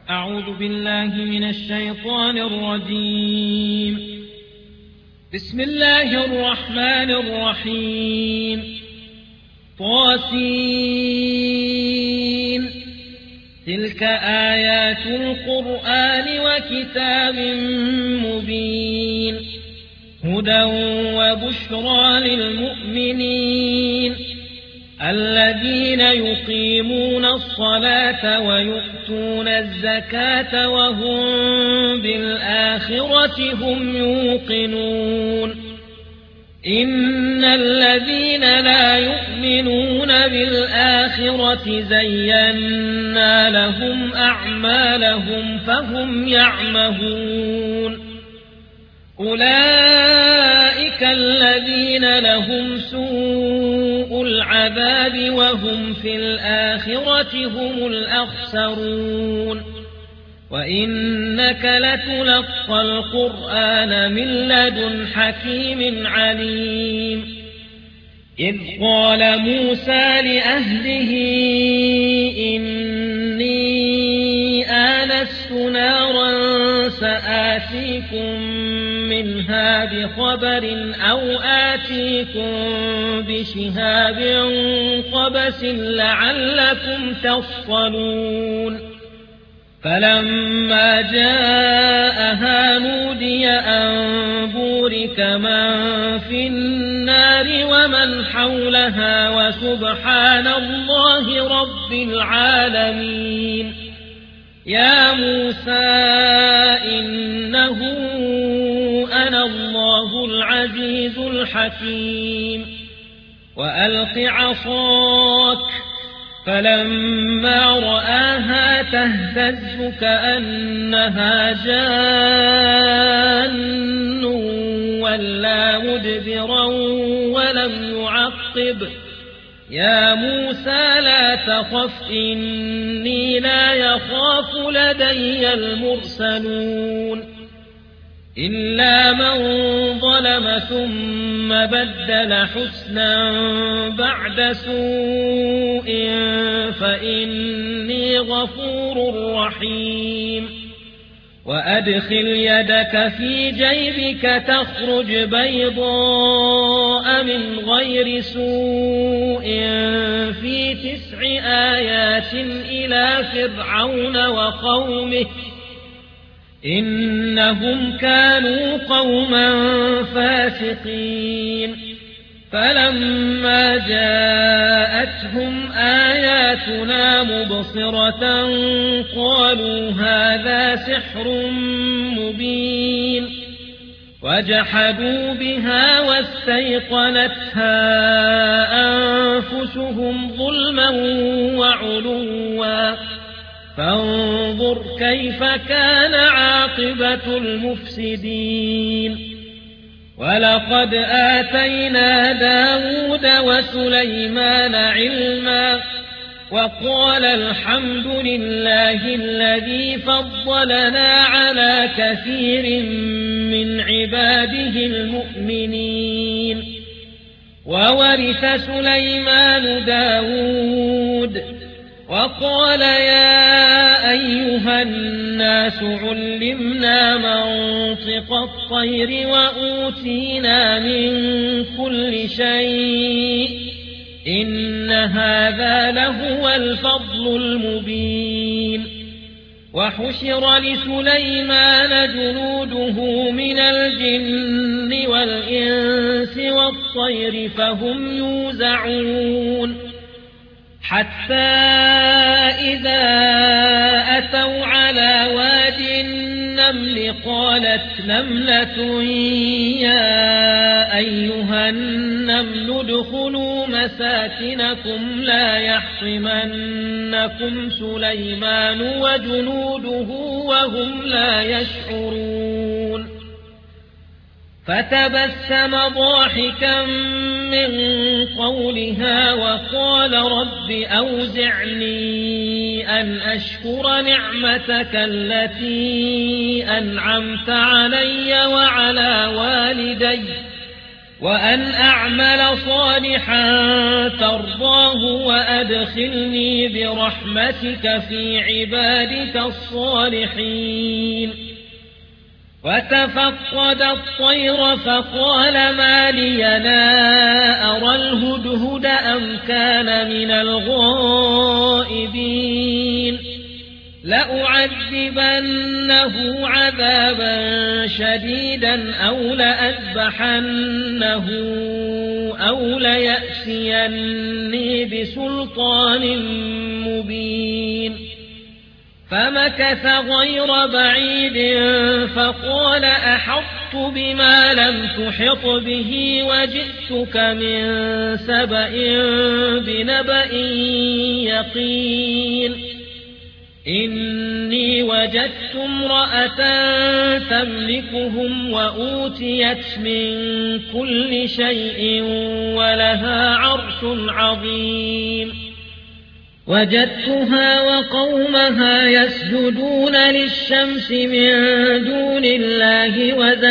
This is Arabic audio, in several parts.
أعوذ بالله من الشيطان الرجيم. بسم الله الرحمن الرحيم. طاسين. تلك آيات القرآن وكتاب مبين، هدى وبشرى للمؤمنين الذين يقيمون الصلاة ويؤتون الزكاة وهم بالآخرة هم يوقنون. إن الذين لا يؤمنون بالآخرة زينا لهم أعمالهم فهم يعمهون. أولئك الذين لهم سوء العذاب وهم في الآخرة هم الأخسرون. وإنك لتلقى القرآن من لدن حكيم عليم. إذ قال موسى لأهله إني آنست نارا سآتيكم منها بخبر أو آتيكم بشهاب قبس لعلكم تصطلون. فلما جاءها نودي أن بورك من في النار ومن حولها وسبحان الله رب العالمين. يا موسى إنه أنا الله العزيز الحكيم. وألق عصاك. فلما رآها تهتز كأنها جان ولا مدبرا ولم يعقب. يا موسى لا تخف إني لا يخاف لدي المرسلون. إلا من ظلم ثم بدل حسنا بعد سوء فإني غفور رحيم. وأدخل يدك في جيبك تخرج بيضاء من غير سوء في 9 آيات إلى فرعون وقومه إنهم كانوا قوما فاسقين. فلما جاءتهم آياتنا مبصرة قالوا هذا سحر مبين. وجحدوا بها واستيقنتها أنفسهم ظلما وعلوا. فانظر كيف كان عاقبة المفسدين. ولقد آتينا داود وسليمان علما وقال الحمد لله الذي فضلنا على كثير من عباده المؤمنين. وورث سليمان داود وقال يا أيها الناس علمنا منطق الطير وأوتينا من كل شيء إن هذا لهو الفضل المبين. وحشر لسليمان جنوده من الجن والإنس والطير فهم يوزعون. حتى إذا أتوا على واد النمل قالت نملة يا أيها النمل ادخلوا مساكنكم لا يحطمنكم سليمان وجنوده وهم لا يشعرون. فتبسم ضاحكا من قولها وقال رب أوزعني أن أشكر نعمتك التي أنعمت علي وعلى والدي وأن أعمل صالحا ترضاه وأدخلني برحمتك في عبادك الصالحين وتفقد الطير فقال ما لي لا أرى الهدهد أم كان من الغائبين لأعذبنه عذابا شديدا أو لأذبحنه أو ليأتيني بسلطان مبين فمكث غير بعيد فقال أحطت بما لم تحط به وجئتك من سبأ بنبأ يقين إني وجدت امرأة تملكهم وأوتيت من كل شيء ولها عرش عظيم وجدتها وقومها يسجدون للشمس من دون الله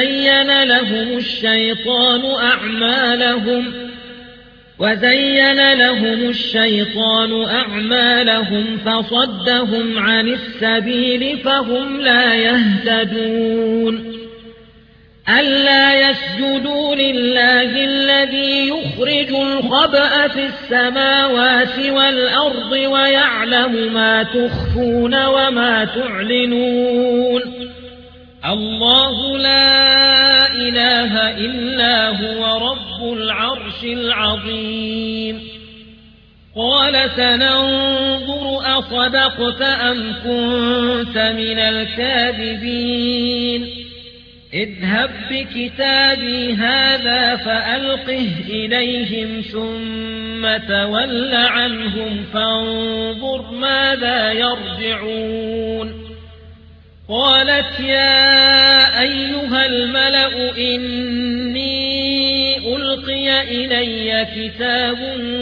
وزين لهم الشيطان أعمالهم فصدهم عن السبيل فهم لا يهتدون ألا يسجدوا لله الذي يخرج الخبأ في السماوات والأرض ويعلم ما تخفون وما تعلنون الله لا إله إلا هو رب العرش العظيم قال سننظر أصدقت أم كنت من الكاذبين اذهب بكتابي هذا فألقه إليهم ثم تول عنهم فانظر ماذا يرجعون قالت يا أيها الملأ إني ألقي إلي كتاب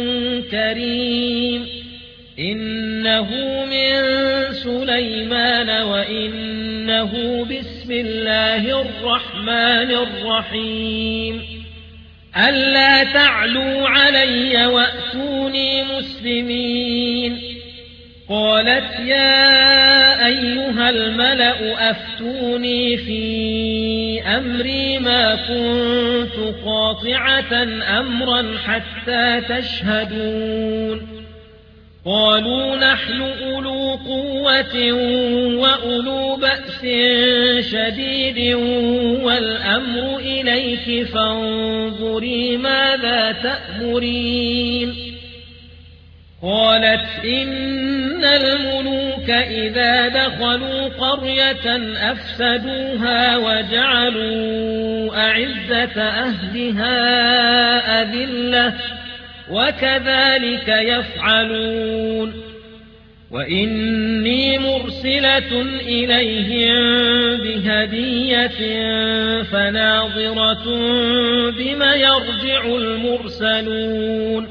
كريم إنه من سليمان وإنه بسم الله الرحمن الرحيم ألا تعلوا علي وأتوني مسلمين قالت يا أيها الملأ أفتوني في أمري ما كنت قاطعة أمرا حتى تشهدون قالوا نحن أولو قوة وأولو بأس شديد والأمر إليك فانظري ماذا تأمرين قالت إن الملوك إذا دخلوا قرية أفسدوها وجعلوا أعزة أهلها أذلة وكذلك يفعلون وإني مرسلة إليهم بهدية فناظرة بما يرجع المرسلون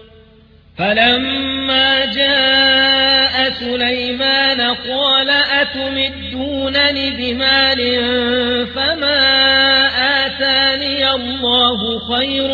فلما جاء سليمان قال أتمدونني بمال فما آتاني الله خير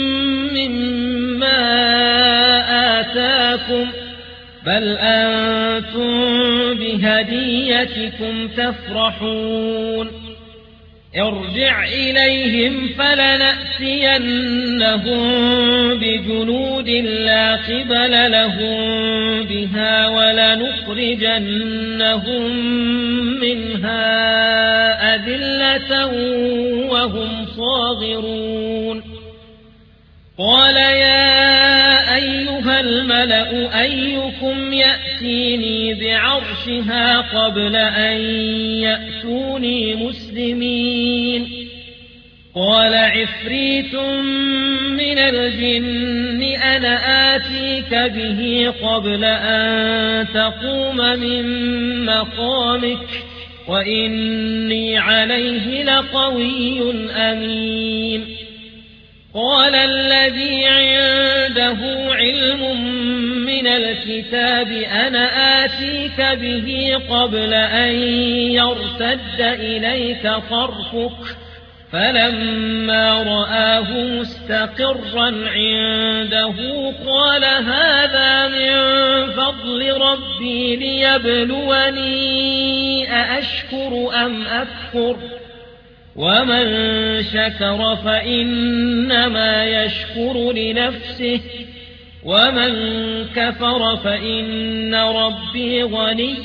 مما آتاكم بل أنتم بهديتكم تفرحون ارجع إليهم فلنأتينهم بجنود لا قبل لهم بها ولنخرجنهم منها أذلة وهم صاغرون قال يا أيها الملأ أيكم يأتيني بعرشها قبل أن يأتوني مسلمين قال عفريت من الجن أنا آتيك به قبل أن تقوم من مقامك وإني عليه لقوي أمين قال الذي عنده علم من الكتاب أنا آتيك به قبل أن يرتد إليك طرفك فلما رآه مستقرا عنده قال هذا من فضل ربي ليبلوني أأشكر أم أكفر ومن شكر فإنما يشكر لنفسه ومن كفر فإن ربي غني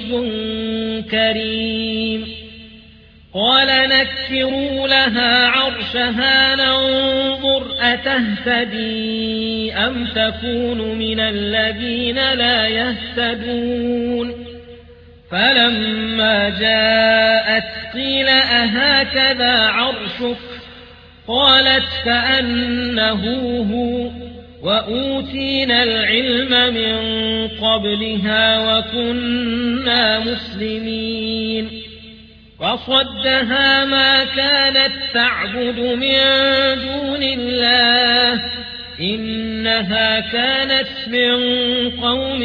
كريم قال نكروا لها عرشها ننظر أتهتدي أم تكون من الذين لا يهتدون فلما جاءت قيل أهكذا عرشك قالت كأنه هو وأوتينا العلم من قبلها وكنا مسلمين وصدها ما كانت تعبد من دون الله إنها كانت من قوم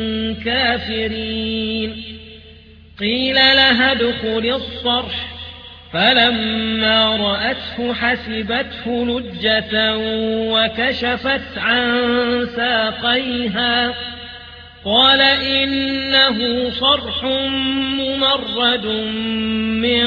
كافرين قيل لها ادخل الصرح فلما رأته حسبته لجة وكشفت عن ساقيها قال إنه صرح ممرد من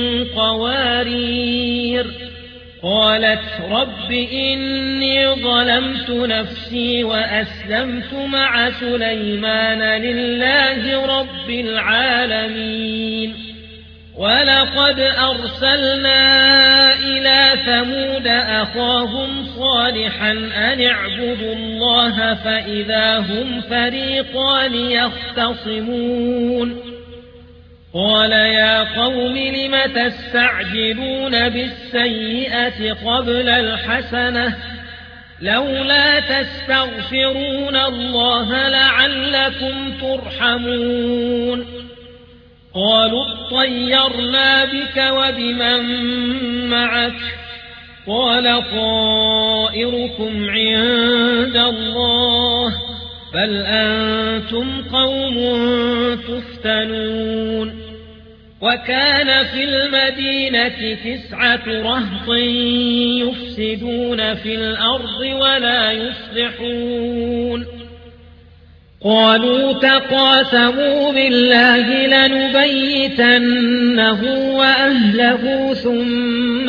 قوارير قالت رب إني ظلمت نفسي وأسلمت مع سليمان لله رب العالمين ولقد أرسلنا إلى ثمود أخاهم صالحا أن اعبدوا الله فإذا هم فريقان يختصمون قال يا قوم لم تستعجلون بالسيئة قبل الحسنة لولا تستغفرون الله لعلكم ترحمون قالوا اطيرنا بك وبمن معك قال طائركم عند الله بل أنتم قوم تفتنون وكان في المدينة 9 رهط يفسدون في الأرض ولا يصلحون قالوا تقاسموا بالله لنبيتنه وأهله ثم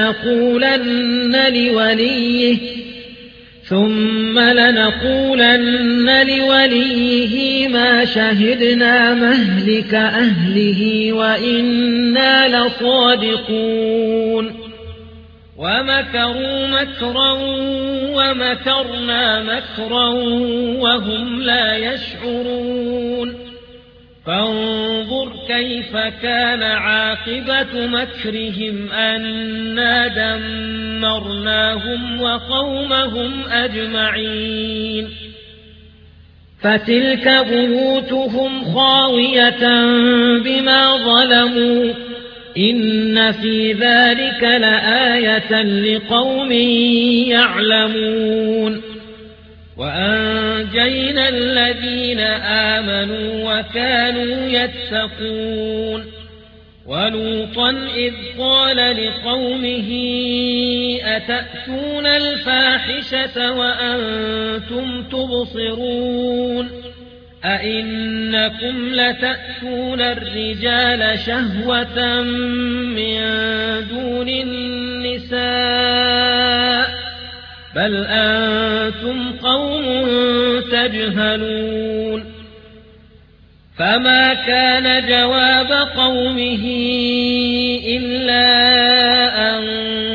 لنقولن لوليه ما شهدنا مهلك أهله وإنا لصادقون ومكروا مكرا ومكرنا مكرا وهم لا يشعرون فانظر كيف كان عاقبة مكرهم أنا دمرناهم وقومهم أجمعين فتلك بيوتهم خاوية بما ظلموا إن في ذلك لآية لقوم يعلمون وأنجينا الذين آمنوا وكانوا يتقون ولوطا إذ قال لقومه أتأتون الفاحشة وأنتم تبصرون أئنكم لتأتون الرجال شهوة من دون النساء بل أنتم قوم تجهلون فما كان جواب قومه إلا أن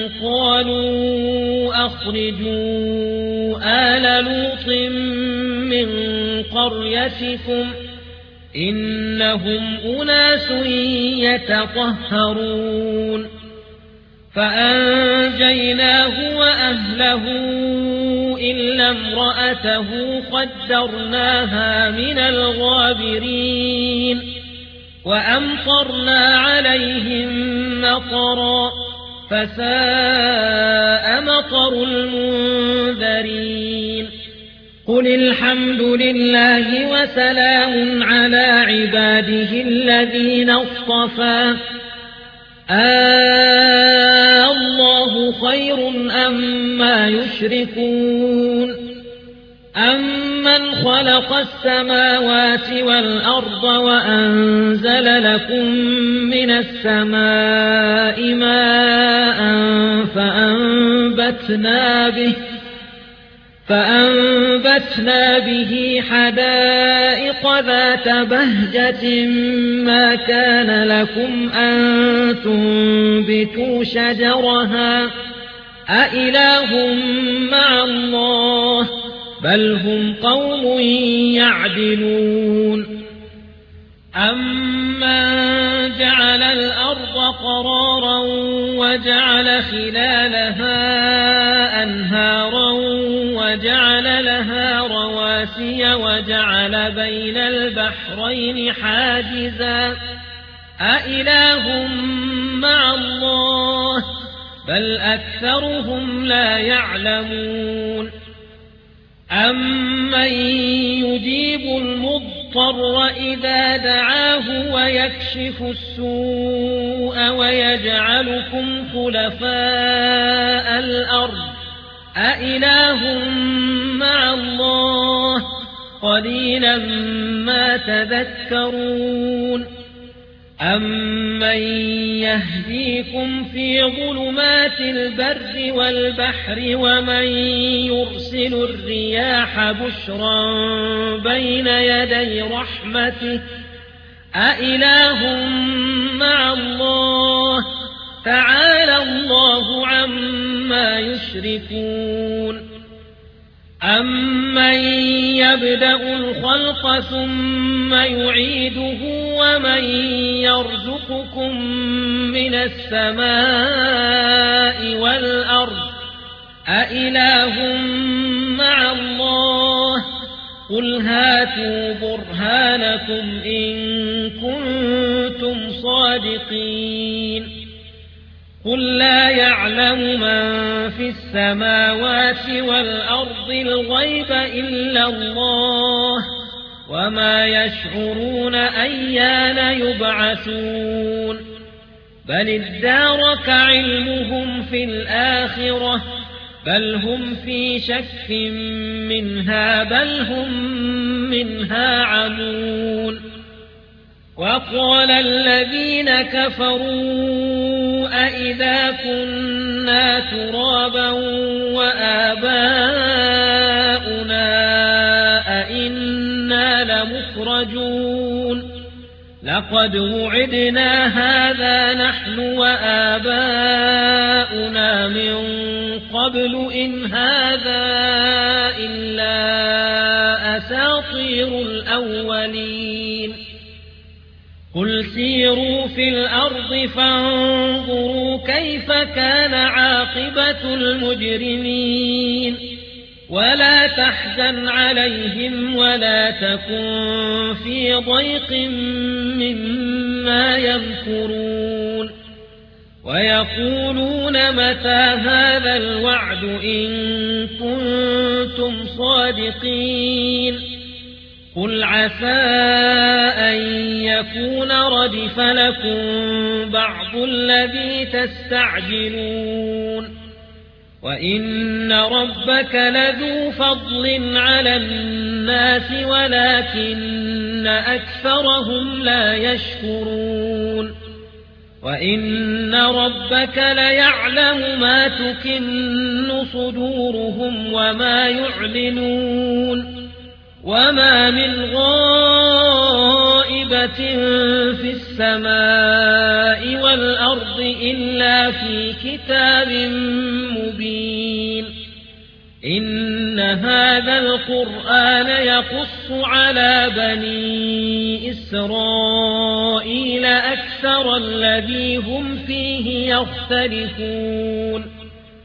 قالوا أخرجوا آل لوط من قريتكم إنهم أناس يتطهرون فأنجيناه وأهله إلا امرأته قدرناها من الغابرين وأمطرنا عليهم مطرا فساء مطر المنذرين قل الحمد لله وسلام على عباده الذين اصطفى الله خير أما يشركون أمن خلق السماوات والأرض وأنزل لكم من السماء ماء فأنبتنا به حدائق ذات بهجة ما كان لكم أن تنبتوا شجرها أإله مع الله بل هم قوم يعدلون أمن جعل الأرض قرارا وجعل خلالها أنهارا وجعل لها رواسي وجعل بين البحرين حاجزا أإله مع الله بل أكثرهم لا يعلمون أمن يجيب المضطر إذا دعاه ويكشف السوء ويجعلكم خلفاء الأرض أإله مع الله قليلا ما تذكرون أمن يهديكم في ظلمات البر والبحر ومن يرسل الرياح بشرا بين يدي رحمته أإله مع الله تعالى الله عما يشركون أمن يبدأ الخلق ثم يعيده ومن يرزقكم من السماء والأرض أإله مع الله قل هاتوا برهانكم إن كنتم صادقين قل لا يعلم من في السماوات والأرض الغيب إلا الله وما يشعرون أيان يبعثون بل ادارك علمهم في الآخرة بل هم في شك منها بل هم منها عمون وقال الذين كفروا أئذا كنا ترابا وآباؤنا أئنا لمخرجون لقد وعدنا هذا نحن وآباؤنا من قبل إن هذا إلا أساطير الأولين قل سيروا في الأرض فانظروا كيف كان عاقبة المجرمين ولا تحزن عليهم ولا تكن في ضيق مما يمكرون ويقولون متى هذا الوعد إن كنتم صادقين قل عسى أن يكون ردف لكم بعض الذي تستعجلون وإن ربك لذو فضل على الناس ولكن أكثرهم لا يشكرون وإن ربك ليعلم ما تكن صدورهم وما يعلنون وما من غائبة في السماء والأرض إلا في كتاب مبين إن هذا القرآن يقص على بني إسرائيل أكثر الذي هم فيه يختلفون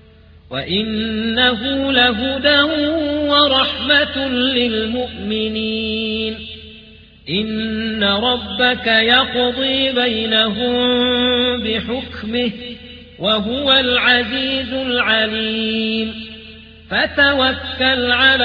وإنه لهدى ورحمة للمؤمنين إن ربك يقضي بينهم بحكمه وهو العزيز العليم فتوكل على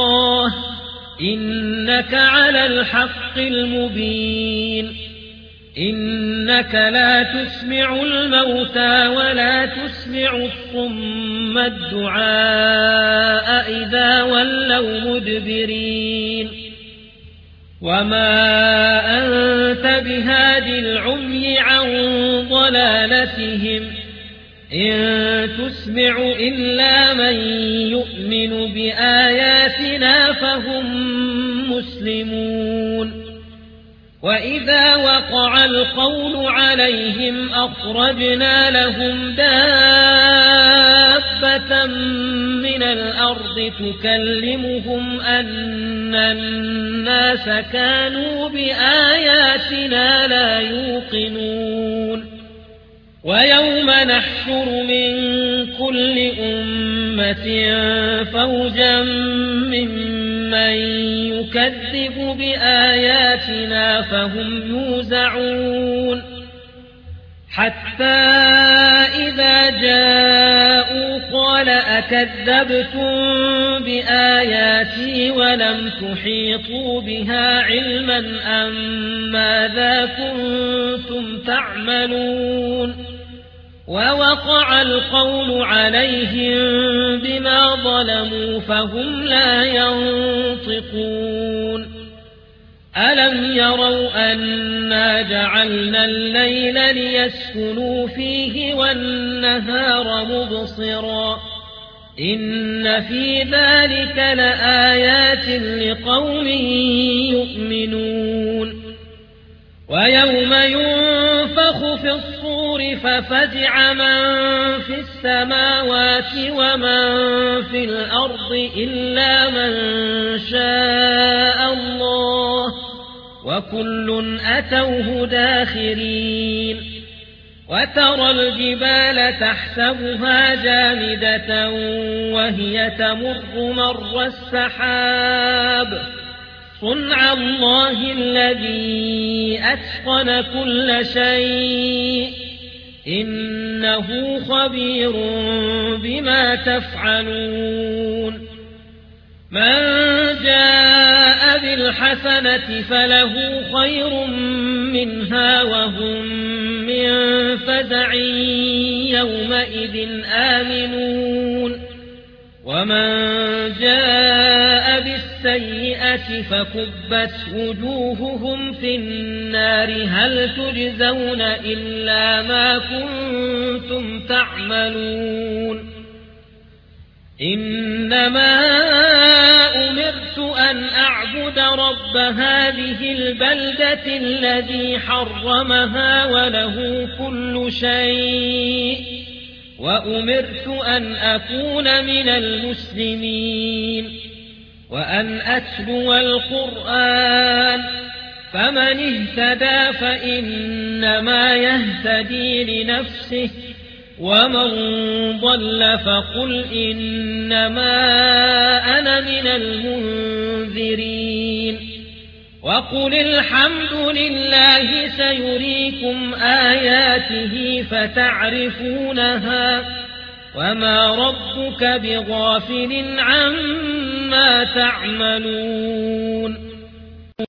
الله إنك على الحق المبين إنك لا تسمع الموتى ولا تسمع الصم الدعاء إذا ولوا مدبرين وما أنت بهاد العمي عن ضلالتهم إن تسمع إلا من يؤمن بآياتنا فهم مسلمون وإذا وقع القول عليهم أخرجنا لهم دابة من الأرض تكلمهم أن الناس كانوا بآياتنا لا يوقنون ويوم نحشر من كل أمة فوجا ممن يكذب بآياتنا فهم يوزعون حتى إذا جاءوا قال أكذبتم بآياتي ولم تحيطوا بها علما أم ماذا كنتم تعملون ووقع القول عليهم بما ظلموا فهم لا ينطقون ألم يروا أنا جعلنا الليل ليسكنوا فيه والنهار مبصرا إن في ذلك لآيات لقوم يؤمنون ويوم ينفخ في الصور ففزع من في السماوات ومن في الأرض إلا من شاء الله وكل أتوه داخرين وترى الجبال تحسبها جامدة وهي تمر مر السحاب صنع الله الذي أتقن كل شيء إنه خبير بما تفعلون من جاء بالحسنة فله خير منها وهم من فزع يومئذ آمنون ومن جاء بالسيئة فكبت وجوههم في النار هل تجزون إلا ما كنتم تعملون إنما أمرت أن أعبد رب هذه البلدة الذي حرمها وله كل شيء وأمرت أن أكون من المسلمين وأن أتلو القرآن فمن اهتدى فإنما يهتدي لنفسه ومن ضل فقل إنما أنا من المنذرين وقل الحمد لله سيريكم آياته فتعرفونها وما ربك بغافل عما تعملون